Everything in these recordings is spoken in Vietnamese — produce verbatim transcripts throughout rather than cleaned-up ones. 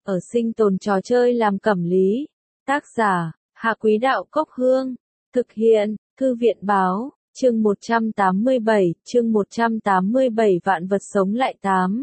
ở sinh tồn trò chơi làm cẩm lý. Tác giả, Hạ Quý Đạo Cốc Hương. Thực hiện, Thư viện Báo, chương một trăm tám mươi bảy, chương một trăm tám mươi bảy vạn vật sống lại tám.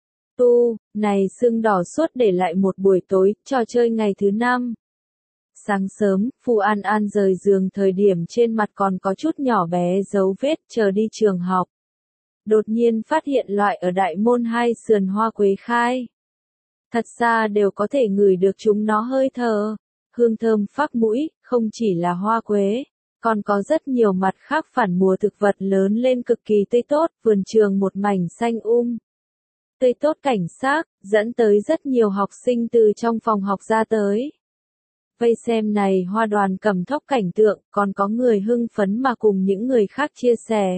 Tu, này sưng đỏ suốt để lại một buổi tối, trò chơi ngày thứ năm. Sáng sớm, Phù An An rời giường thời điểm trên mặt còn có chút nhỏ bé dấu vết chờ đi trường học. Đột nhiên phát hiện loại ở đại môn hai sườn hoa quế khai. Thật ra đều có thể ngửi được chúng nó hơi thở, hương thơm phác mũi, không chỉ là hoa quế, còn có rất nhiều mặt khác phản mùa thực vật lớn lên cực kỳ tươi tốt, vườn trường một mảnh xanh um. Tươi tốt cảnh sắc, dẫn tới rất nhiều học sinh từ trong phòng học ra tới. Vây xem này hoa đoàn cầm thóc cảnh tượng, còn có người hưng phấn mà cùng những người khác chia sẻ.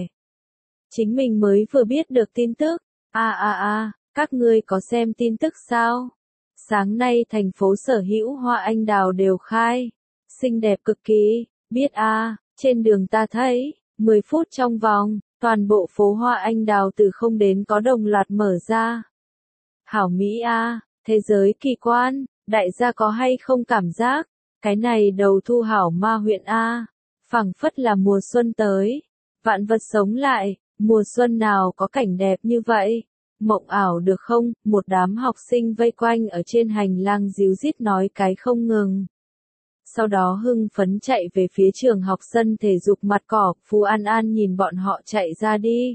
Chính mình mới vừa biết được tin tức, a a a, các ngươi có xem tin tức sao? Sáng nay thành phố sở hữu hoa anh đào đều khai, xinh đẹp cực kỳ, biết a, à, trên đường ta thấy, mười phút trong vòng, toàn bộ phố hoa anh đào từ không đến có đồng loạt mở ra. Hảo Mỹ a, à, thế giới kỳ quan, đại gia có hay không cảm giác, cái này đầu thu hảo ma huyện a, à, phảng phất là mùa xuân tới, vạn vật sống lại, mùa xuân nào có cảnh đẹp như vậy. Mộng ảo được không, một đám học sinh vây quanh ở trên hành lang díu dít nói cái không ngừng. Sau đó hưng phấn chạy về phía trường học sân thể dục mặt cỏ, Phù An An nhìn bọn họ chạy ra đi.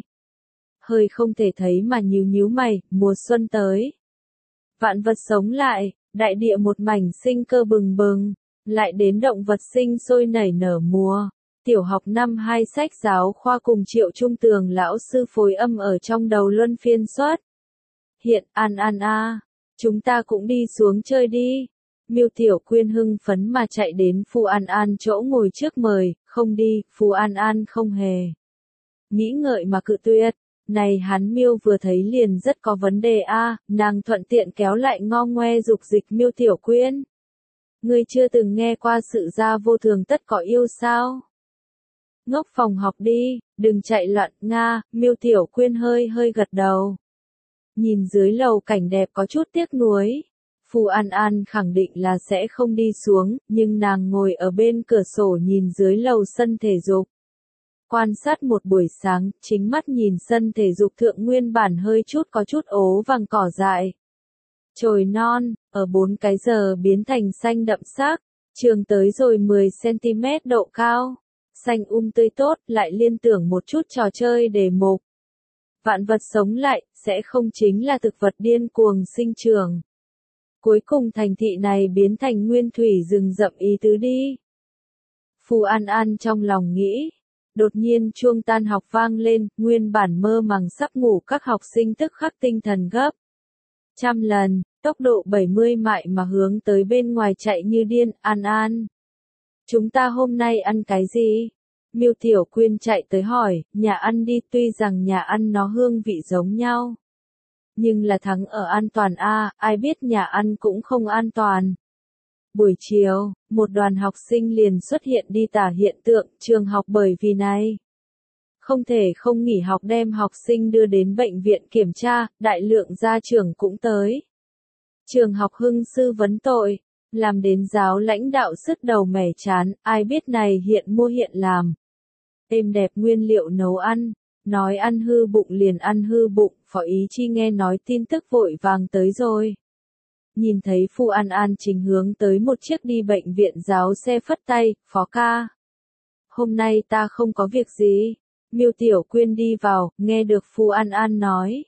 Hơi không thể thấy mà nhíu nhíu mày, mùa xuân tới. Vạn vật sống lại, đại địa một mảnh sinh cơ bừng bừng, lại đến động vật sinh sôi nảy nở mùa. Tiểu học năm hai sách giáo khoa cùng Triệu Trung Tường lão sư phối âm ở trong đầu luân phiên xuất. Hiện, An An a, chúng ta cũng đi xuống chơi đi. Miêu Tiểu Quyên hưng phấn mà chạy đến Phù An An chỗ ngồi trước mời, không đi, Phù An An không hề nghĩ ngợi mà cự tuyệt. Này hắn Miêu vừa thấy liền rất có vấn đề a, nàng thuận tiện kéo lại ngo ngoe dục dịch Miêu Tiểu Quyên. Ngươi chưa từng nghe qua sự gia vô thường tất có yêu sao? Ngốc phòng học đi, đừng chạy loạn, Nga, Miêu Tiểu Quyên hơi hơi gật đầu. Nhìn dưới lầu cảnh đẹp có chút tiếc nuối. Phù An An khẳng định là sẽ không đi xuống, nhưng nàng ngồi ở bên cửa sổ nhìn dưới lầu sân thể dục. Quan sát một buổi sáng, chính mắt nhìn sân thể dục thượng nguyên bản hơi chút có chút ố vàng cỏ dại. Chồi non, ở bốn cái giờ biến thành xanh đậm sắc, trường tới rồi mười xăng ti mét độ cao. Xanh um tươi tốt, lại liên tưởng một chút trò chơi đề mục. Vạn vật sống lại, sẽ không chính là thực vật điên cuồng sinh trưởng. Cuối cùng thành thị này biến thành nguyên thủy rừng rậm ý tứ đi. Phù An An trong lòng nghĩ. Đột nhiên chuông tan học vang lên, nguyên bản mơ màng sắp ngủ các học sinh tức khắc tinh thần gấp trăm lần, tốc độ bảy mươi mại mà hướng tới bên ngoài chạy như điên. An An, chúng ta hôm nay ăn cái gì? Miêu Tiểu Quyên chạy tới hỏi, nhà ăn đi, tuy rằng nhà ăn nó hương vị giống nhau. Nhưng là thắng ở an toàn a, ai biết nhà ăn cũng không an toàn. Buổi chiều, một đoàn học sinh liền xuất hiện đi tả hiện tượng trường học bởi vì này. Không thể không nghỉ học đem học sinh đưa đến bệnh viện kiểm tra, đại lượng gia trưởng cũng tới. Trường học hưng sư vấn tội. Làm đến giáo lãnh đạo sứt đầu mẻ chán, ai biết này hiện mua hiện làm. Êm đẹp nguyên liệu nấu ăn, nói ăn hư bụng liền ăn hư bụng, Phó Ý Chi nghe nói tin tức vội vàng tới rồi. Nhìn thấy Phù An An chính hướng tới một chiếc đi bệnh viện giáo xe phất tay, Phó ca. Hôm nay ta không có việc gì. Miêu Tiểu Quyên đi vào, nghe được Phù An An nói.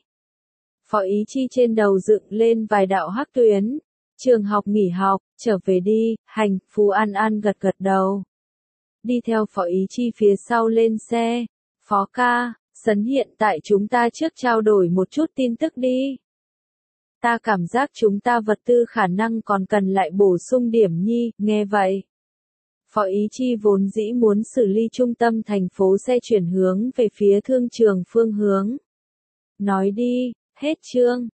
Phó Ý Chi trên đầu dựng lên vài đạo hắc tuyến. Trường học nghỉ học, trở về đi, hành, Phù An An gật gật đầu. Đi theo Phó Ý Chi phía sau lên xe. Phó ca, sấn hiện tại chúng ta trước trao đổi một chút tin tức đi. Ta cảm giác chúng ta vật tư khả năng còn cần lại bổ sung điểm nhi, nghe vậy. Phó Ý Chi vốn dĩ muốn xử lý trung tâm thành phố xe chuyển hướng về phía thương trường phương hướng. Nói đi, hết chương.